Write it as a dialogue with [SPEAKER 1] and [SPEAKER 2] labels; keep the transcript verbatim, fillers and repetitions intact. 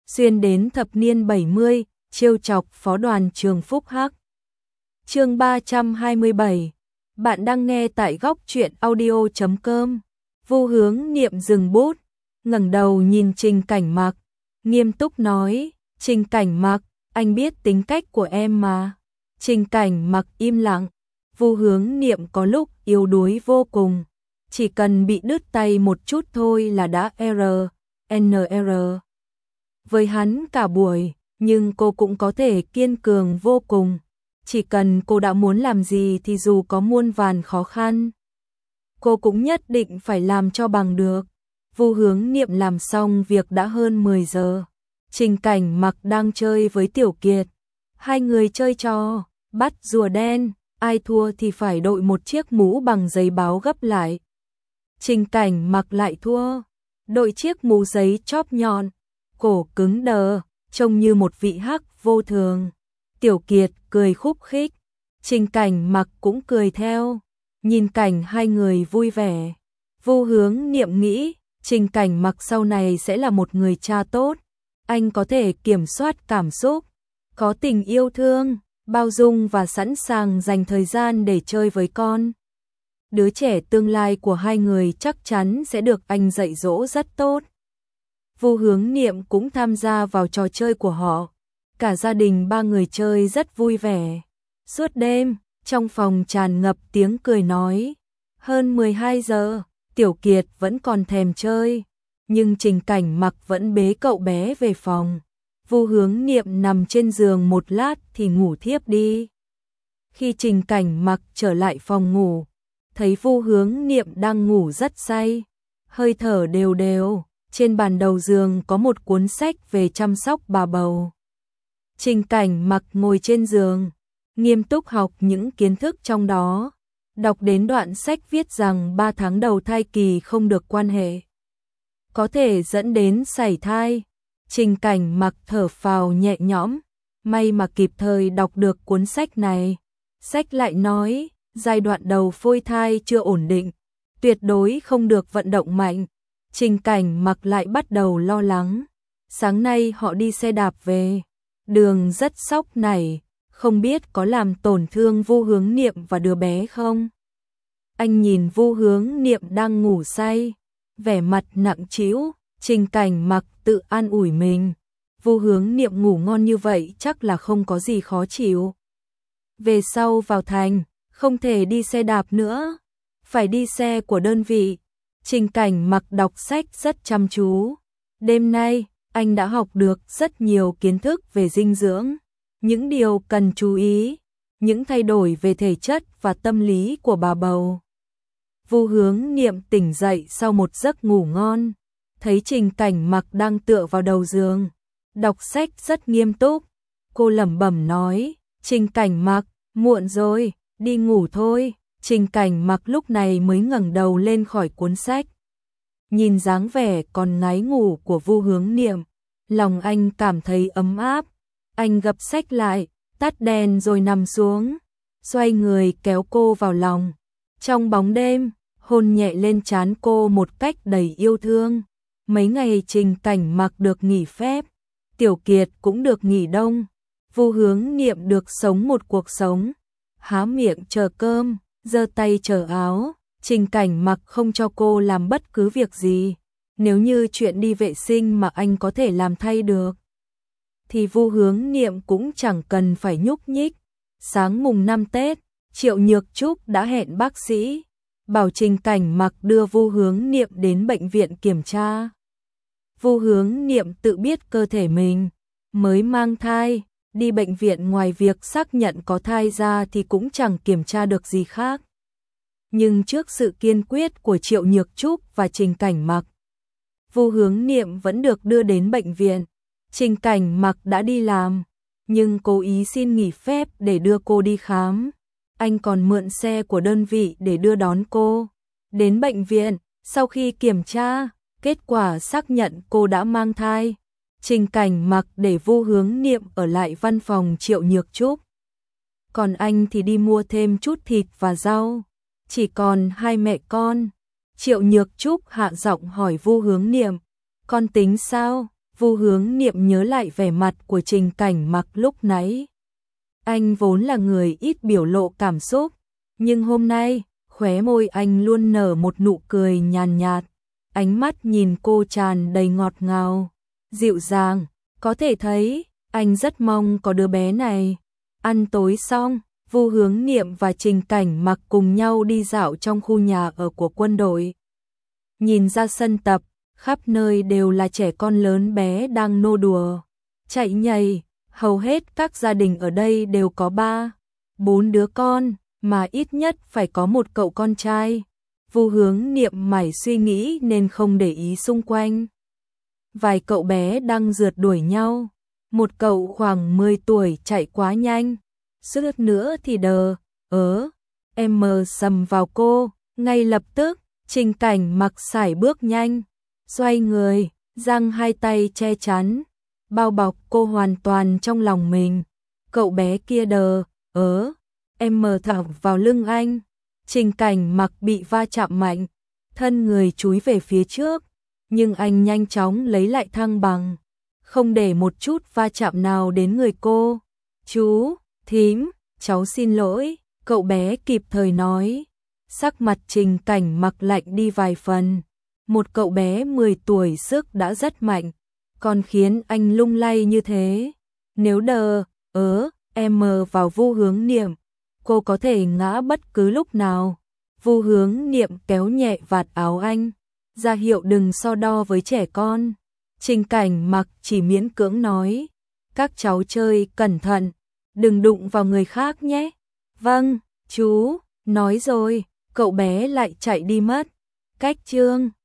[SPEAKER 1] xuyên đến thập niên bảy mươi, trêu chọc phó đoàn trường Phúc Hắc. Chương ba trăm hai mươi bảy. Bạn đang nghe tại góc truyện audio chấm com. Vu Hướng Niệm dừng bút, ngẩng đầu nhìn Trình Cảnh Mặc, nghiêm túc nói, "Trình Cảnh Mặc, anh biết tính cách của em mà." Trình Cảnh Mặc im lặng. Vu Hướng Niệm có lúc yếu đuối vô cùng, chỉ cần bị đứt tay một chút thôi là đã R, N R. Với hắn cả buổi, nhưng cô cũng có thể kiên cường vô cùng. Chỉ cần cô đã muốn làm gì thì dù có muôn vàn khó khăn, cô cũng nhất định phải làm cho bằng được. Vu Hướng Niệm làm xong việc đã hơn mười giờ. Trình Cảnh Mặc đang chơi với Tiểu Kiệt. Hai người chơi trò bắt rùa đen, ai thua thì phải đội một chiếc mũ bằng giấy báo gấp lại. Trình Cảnh Mặc lại thua, đội chiếc mũ giấy chóp nhọn, cổ cứng đờ, trông như một vị hắc vô thường. Tiểu Kiệt cười khúc khích, Trình Cảnh Mặc cũng cười theo, nhìn cảnh hai người vui vẻ. Vu Hướng Niệm nghĩ, Trình Cảnh Mặc sau này sẽ là một người cha tốt, anh có thể kiểm soát cảm xúc, có tình yêu thương, bao dung và sẵn sàng dành thời gian để chơi với con. Đứa trẻ tương lai của hai người chắc chắn sẽ được anh dạy dỗ rất tốt. Vu Hướng Niệm cũng tham gia vào trò chơi của họ. Cả gia đình ba người chơi rất vui vẻ. Suốt đêm, trong phòng tràn ngập tiếng cười nói. Hơn mười hai giờ, Tiểu Kiệt vẫn còn thèm chơi, nhưng Trình Cảnh Mặc vẫn bế cậu bé về phòng. Vu Hướng Niệm nằm trên giường một lát thì ngủ thiếp đi. Khi Trình Cảnh Mặc trở lại phòng ngủ, thấy Vu Hướng Niệm đang ngủ rất say, hơi thở đều đều. Trên bàn đầu giường có một cuốn sách về chăm sóc bà bầu. Trình Cảnh Mặc ngồi trên giường, nghiêm túc học những kiến thức trong đó. Đọc đến đoạn sách viết rằng ba tháng đầu thai kỳ không được quan hệ, có thể dẫn đến sảy thai. Trình Cảnh Mặc thở phào nhẹ nhõm, may mà kịp thời đọc được cuốn sách này. Sách lại nói, giai đoạn đầu phôi thai chưa ổn định, tuyệt đối không được vận động mạnh. Trình Cảnh Mặc lại bắt đầu lo lắng. Sáng nay họ đi xe đạp về, đường rất sóc nảy, không biết có làm tổn thương Vu Hướng Niệm và đứa bé không. Anh nhìn Vu Hướng Niệm đang ngủ say, vẻ mặt nặng trĩu. Trình Cảnh Mặc tự an ủi mình, Vu Hướng Niệm ngủ ngon như vậy chắc là không có gì khó chịu. Về sau vào thành, không thể đi xe đạp nữa, phải đi xe của đơn vị. Trình Cảnh Mặc đọc sách rất chăm chú. Đêm nay, anh đã học được rất nhiều kiến thức về dinh dưỡng, những điều cần chú ý, những thay đổi về thể chất và tâm lý của bà bầu. Vu Hướng Niệm tỉnh dậy sau một giấc ngủ ngon, thấy Trình Cảnh Mặc đang tựa vào đầu giường, đọc sách rất nghiêm túc. Cô lẩm bẩm nói, Trình Cảnh Mặc, muộn rồi, đi ngủ thôi. Trình Cảnh Mặc lúc này mới ngẩng đầu lên khỏi cuốn sách. Nhìn dáng vẻ còn ngái ngủ của Vu Hướng Niệm, lòng anh cảm thấy ấm áp. Anh gập sách lại, tắt đèn rồi nằm xuống, xoay người kéo cô vào lòng. Trong bóng đêm, hôn nhẹ lên trán cô một cách đầy yêu thương. Mấy ngày Trình Cảnh Mặc được nghỉ phép, Tiểu Kiệt cũng được nghỉ đông. Vu Hướng Niệm được sống một cuộc sống, há miệng chờ cơm, giơ tay chờ áo. Trình Cảnh Mặc không cho cô làm bất cứ việc gì. Nếu như chuyện đi vệ sinh mà anh có thể làm thay được, thì Vu Hướng Niệm cũng chẳng cần phải nhúc nhích. Sáng mùng năm Tết, Triệu Nhược Trúc đã hẹn bác sĩ, bảo Trình Cảnh Mặc đưa Vu Hướng Niệm đến bệnh viện kiểm tra. Vu Hướng Niệm tự biết cơ thể mình mới mang thai, đi bệnh viện ngoài việc xác nhận có thai ra thì cũng chẳng kiểm tra được gì khác. Nhưng trước sự kiên quyết của Triệu Nhược Trúc và Trình Cảnh Mặc, Vu Hướng Niệm vẫn được đưa đến bệnh viện. Trình Cảnh Mặc đã đi làm, nhưng cố ý xin nghỉ phép để đưa cô đi khám. Anh còn mượn xe của đơn vị để đưa đón cô đến bệnh viện. Sau khi kiểm tra, kết quả xác nhận cô đã mang thai. Trình Cảnh Mặc để Vu Hướng Niệm ở lại văn phòng Triệu Nhược Trúc, còn anh thì đi mua thêm chút thịt và rau. Chỉ còn hai mẹ con. Triệu Nhược Trúc hạ giọng hỏi Vu Hướng Niệm, con tính sao? Vu Hướng Niệm nhớ lại vẻ mặt của Trình Cảnh Mặc lúc nãy. Anh vốn là người ít biểu lộ cảm xúc, nhưng hôm nay, khóe môi anh luôn nở một nụ cười nhàn nhạt, ánh mắt nhìn cô tràn đầy ngọt ngào, dịu dàng, có thể thấy anh rất mong có đứa bé này. Ăn tối xong, Vu Hướng Niệm và Trình Cảnh Mặc cùng nhau đi dạo trong khu nhà ở của quân đội. Nhìn ra sân tập, khắp nơi đều là trẻ con lớn bé đang nô đùa, chạy nhảy, hầu hết các gia đình ở đây đều có ba, bốn đứa con, mà ít nhất phải có một cậu con trai. Vu Hướng Niệm mải suy nghĩ nên không để ý xung quanh. Vài cậu bé đang rượt đuổi nhau, một cậu khoảng mười tuổi chạy quá nhanh, suýt nữa thì đờ, ớ, em mờ sầm vào cô, ngay lập tức, Trình Cảnh Mặc sải bước nhanh, xoay người, giang hai tay che chắn, bao bọc cô hoàn toàn trong lòng mình. Cậu bé kia đờ, ớ, em mờ thẳng vào lưng anh. Trình Cảnh Mặc bị va chạm mạnh, thân người chúi về phía trước, nhưng anh nhanh chóng lấy lại thăng bằng, không để một chút va chạm nào đến người cô. Chú, thím, cháu xin lỗi, cậu bé kịp thời nói. Sắc mặt Trình Cảnh Mặc lạnh đi vài phần. Một cậu bé mười tuổi sức đã rất mạnh, còn khiến anh lung lay như thế. Nếu đờ, ớ, em mờ vào Vu Hướng Niệm, cô có thể ngã bất cứ lúc nào. Vu Hướng Niệm kéo nhẹ vạt áo anh, ra hiệu đừng so đo với trẻ con. Trình Cảnh Mặc chỉ miễn cưỡng nói, các cháu chơi cẩn thận, đừng đụng vào người khác nhé. Vâng, chú, nói rồi, cậu bé lại chạy đi mất. Cách chương